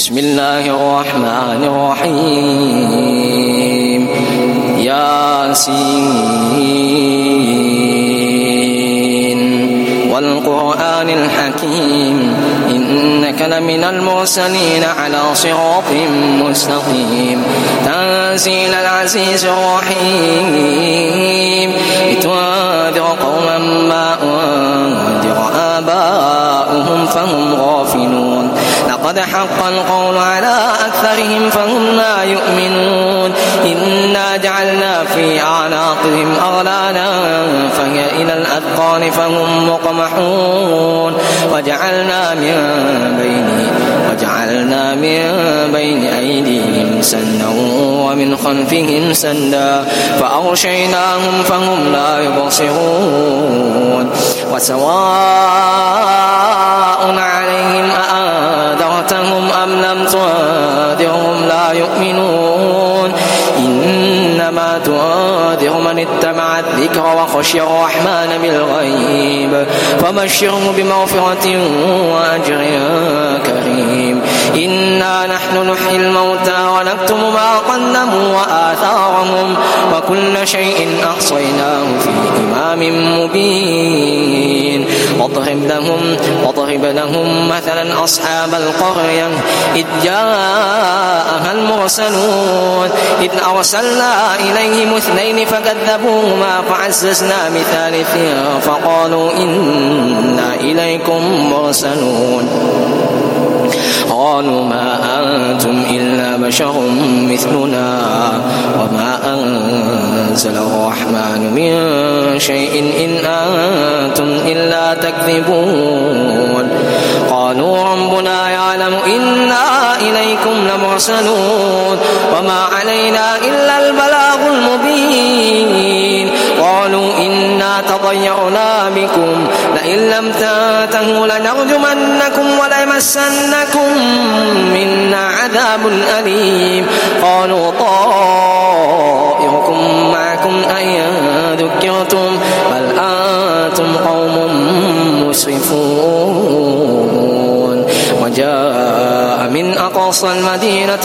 بسم الله الرحمن الرحيم ياسين والقرآن الحكيم إنك لمن المرسلين على صراط مستقيم تنزيل العزيز الرحيم لتنذر قوما ما أنذر آباؤهم فهم غافلون لقد حق القول على أكثرهم فهم لا يؤمنون إنا جعلنا في أعناقهم أغلالا فهي إلى الأذقان فهم مقمحون وجعلنا من بين أيديهم سدا ومن خلفهم سدا فأغشيناهم فهم لا يبصرون وسواء عليهم أأنذرتهم أم لم تنذرهم لا يؤمنون إنما تنذر من اتبع الذكر وخشي الرحمن بالغيب فبشره بمغفرة وأجر كريم إنا نحن نحيي الموتى ونكتب ما قدموا وآثارهم وكل شيء أحصيناه في إمام مبين واضرب لهم مثلا أصحاب القرية إذ جاءها المرسلون إذ أرسلنا إليهم اثنين فكذبوهما فعززنا بثالث فقالوا إنا إليكم مرسلون قالوا ما أنتم إلا بشر مثلنا وما أنزل الرحمن من شيء إن أنتم إلا تكذبون قالوا ربنا يعلم إنا إليكم لمرسلون وما علينا إلا البلاغ المبين قالوا إنا تطيرنا بكم لئن لم تنتهوا لنرجمنكم وليمسنكم منا عذاب أليم قالوا طائركم معكم أئن ذكرتم بل أنتم قوم مسرفون وجاء من أقصى المدينة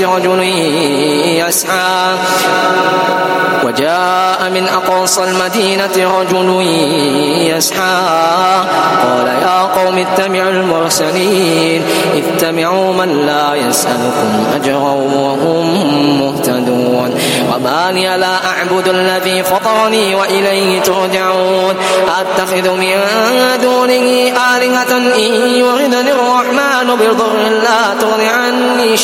رجل يسعى قال يا قوم اتبعوا المرسلين اتبعوا من لا يسألكم أجرا وهم مهتدون وما لي لا أعبد الذي فطرني وإليه ترجعون أتخذ من دونه آلهة إن يردني الرحمن بضر لا تغن عني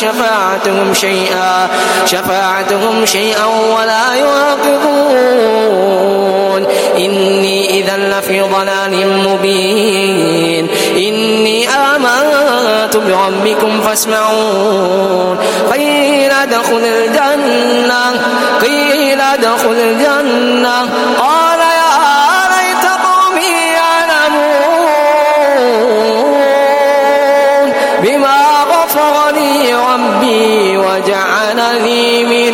شفاعتهم شيئا ولا ينقذون إني إذا لفي ضلال مبين إني آمنت بربكم فاسمعون قيل ادخل الجنة قال يا ليت قومي يعلمون بما غفر لي ربي وجعلني من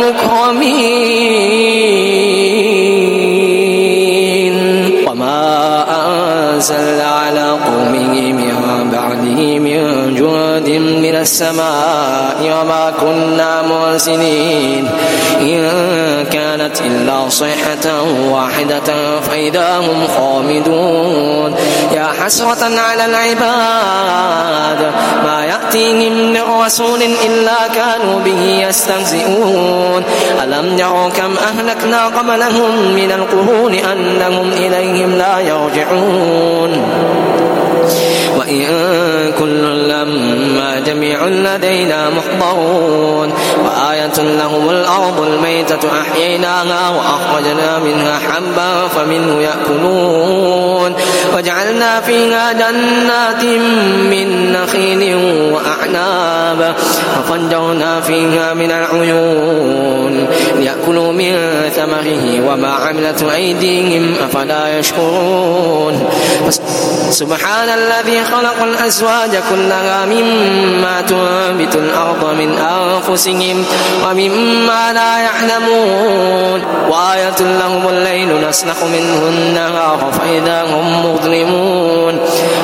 المكرمين وما أنزل على قومه من بعده من جند من السماء وما كنا مرسلين إن كانت إلا صيحة واحدة فإذا هم خامدون يا حسرة على العباد ما يأتيهم من رسول إلا كانوا به يستهزئون ألم يروا كم أهلكنا قبلهم من القرون أنهم إليهم لا يرجعون وإن كل لما جميع لدينا محضرون وآية لهم الأرض الميتة أحييناها وأخرجنا منها حبا فمنه يأكلون وجعلنا فيها جنات من نخيل وأعناب وفجرنا فيها من العيون ليأكلوا من ثمره وما عملت أيديهم أفلا يشكرون سبحان الذي خلق الأزواج كلها مما تنبت الأرض من أنفسهم ومما لا يعلمون وآية لهم الليل نسلخ منه النهار فإذا هم مظلمون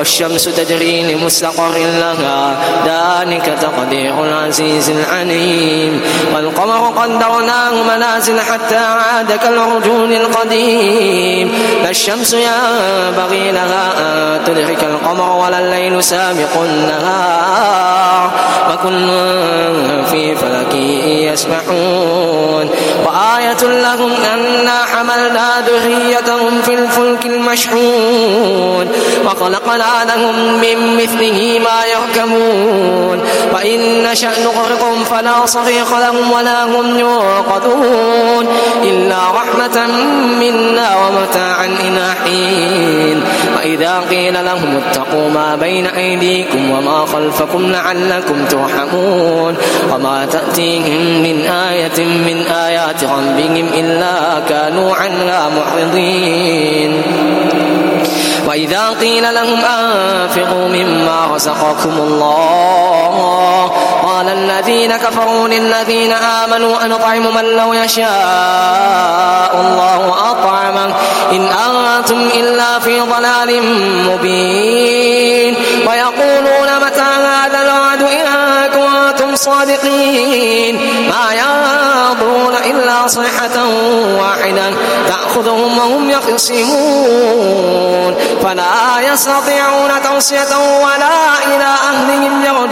والشمس تجري لمستقر لها ذلك تقدير العزيز العليم والقمر قدرناه منازل حتى عاد كالعرجون القديم لا الشمس ينبغي لها أن تدرك القمر ولا الليل سابق النهار وكل في فلك يسبحون وآية لهم أنا حملنا ذريتهم في الفلك المشحون وخلقنا لهم من مثله ما يركبون وإن نشأ نغرقهم فلا صريخ لهم ولا هم يوقظون إلا رحمة منا ومتاعا إلى حين وإذا قيل لهم اتقوا ما بين أيديكم وما خلفكم لعلكم ترحمون وما تأتيهم من آية من آيات ربهم إلا كانوا عنها معرضين وإذا قيل لهم أنفقوا مما رزقكم الله قال الذين كفروا للذين آمنوا أنطعم من لو يشاء الله أطعمه إن أنتم إلا في ضلال مبين ويقولون متى هذا الوعد إن كنتم صادقين ما ينظرون إلا صيحة واحدة تأخذهم وهم يخصمون فلا يستطيعون توصية ولا إلى أهلهم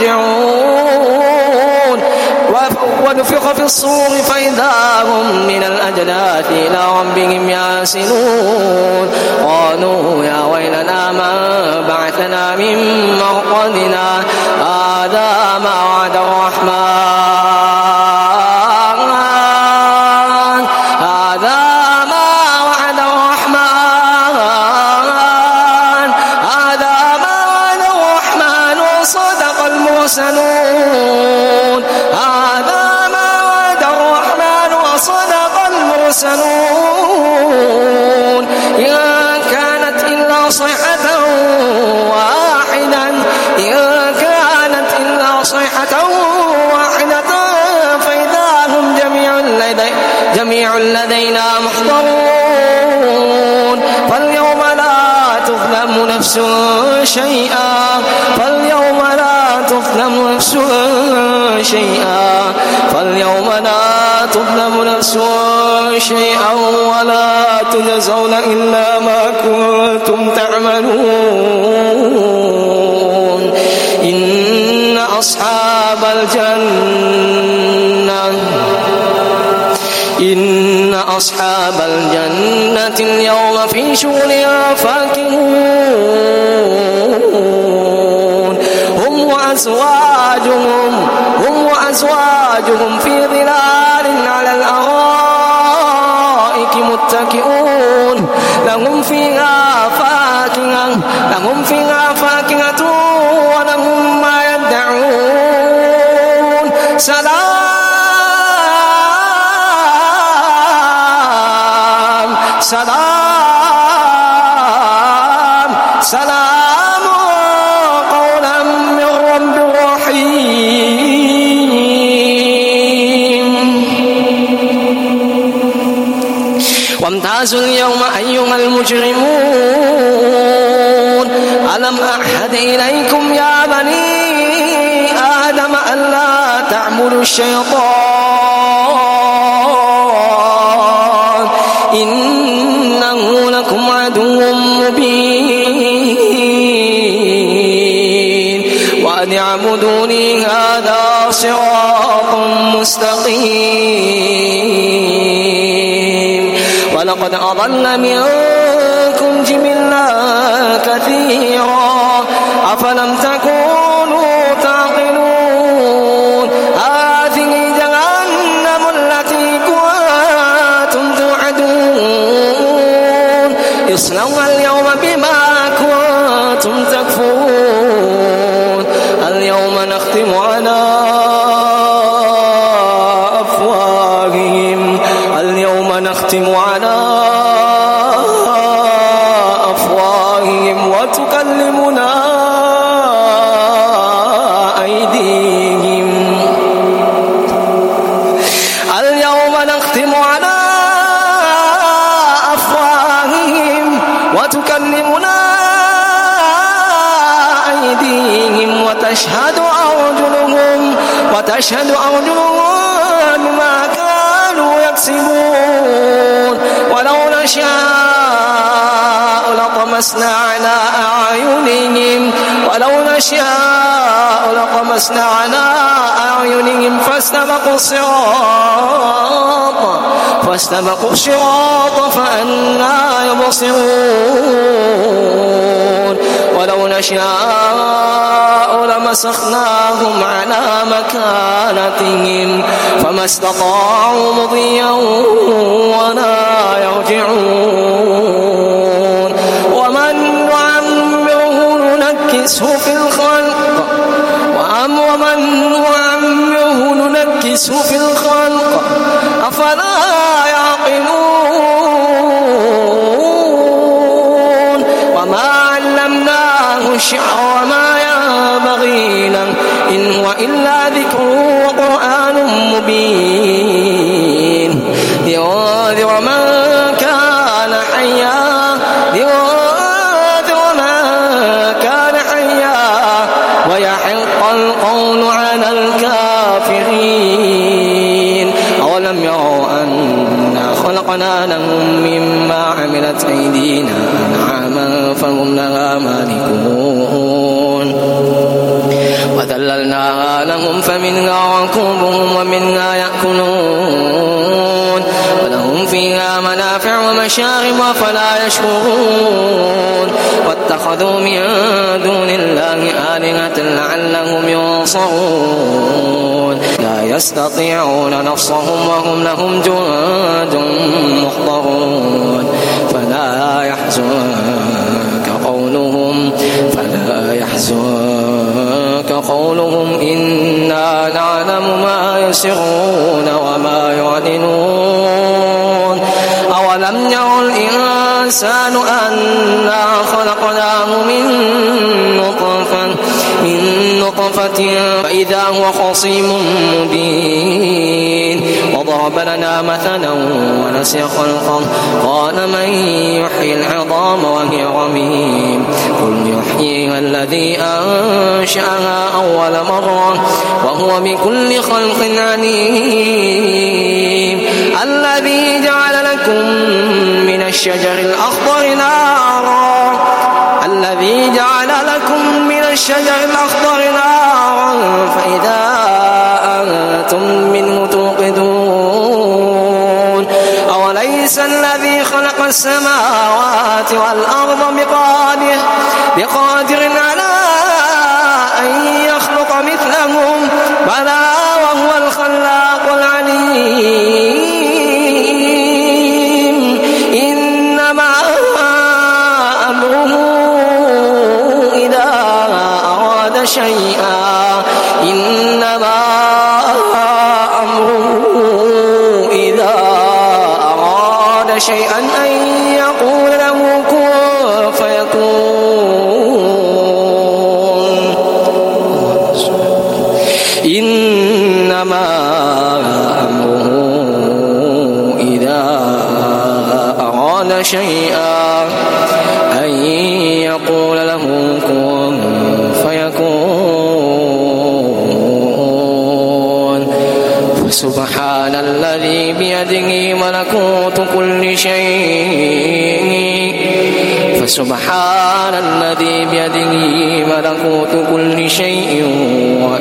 يرجعون ونفخ في الصور فإذا هم من الأجداث إلى ربهم ينسلون قالوا يا ويلنا من بعثنا من مرقدنا هذا ما وعد الرحمن هذا ما وعد الرحمن هذا ما وعد الرحمن وصدق المرسلون هذا ما وعد الرحمن وصدق المرسلون إن كانت إلا صيحة واحدة إن كانت إلا صيحة واحدة فإذا هم جميع لدينا محضرون فاليوم لا تظلم نفس شيئا فاليوم لا تظلم نفس شيئا فاليوم لا تظلم نفس شيئا ولا تجزون إلا ما كنتم تعملون إن أصحاب الجنة اليوم في شغل فاكهون هم وأزواجهم في ظلال على الأرائك متكئون لهم فيها فاكهة ولهم ما يدعون سلام قولا من رب رحيم وامتازوا اليوم أيها المجرمون ألم أعهد إليكم يا بني آدم ألا تعبدوا الشيطان إنه لكم عدو مبين وأن اعبدوني هذا صراط مستقيم ولقد أضل منكم جبلا كثيرا أفلم تكونوا تعقلون هذه جهنم التي كنتم توعدون اصلوها اليوم بما كنتم تكفرون اليوم نختم على أفواههم وتكلمنا أيديهم اليوم نختم على أفواههم وتكلمنا أيديهم وتشهد أرجلهم بما كانوا يكسبون ولو نشاء لطمسنا على أعينهم فاستبقوا الصراط فأنى يبصرون ولو نشاء لمسخناهم على مكانتهم فما استطاعوا مضيا ولا يرجعون ومن نعمره ننكسه في الخلق أفلا يعقلون وما علمناه الشعر وما ينبغي له إن هو إلا ذكر وقرآن مبين لينذر من كان حيا ويحق القول على الكافرين أولم يروا أنا خلقنا لهم مما عملت أيدينا أنعاما فهم لها مالكون وذللناها لهم فمنها ركوبهم ومنها يأكلون ولهم فيها منافع ومشارب فلا يشكرون واتخذوا من دون الله آلهة لعلهم ينصرون لا يستطيعون نصرهم وهم لهم جند محضرون فلا يحزنك قولهم إنا نعلم ما يسرون وما يعلنون أولم يروا الإنسان أنا خلقناه من نطفة فإذا هو خصيم مبين وضرب لنا مثلا ونسي خلقه قال من يحيي العظام وهي رميم قل يحييها الذي أنشأها أول مرة وهو بكل خلق عليم الذي جعل لكم من الشجر الأخضر نارا فإذا أنتم منه توقدون أوليس الذي خلق السماوات والأرض بقادر على أن يخلق مثلهم بلى وهو الخلاق العليم إنما أمره إذا أراد شيئا أن يقول له كن فيكون إنما أمره إذا أراد شيئا أن يقول له كن فيكون فسبحان الذي بيده ملكوت كل شيء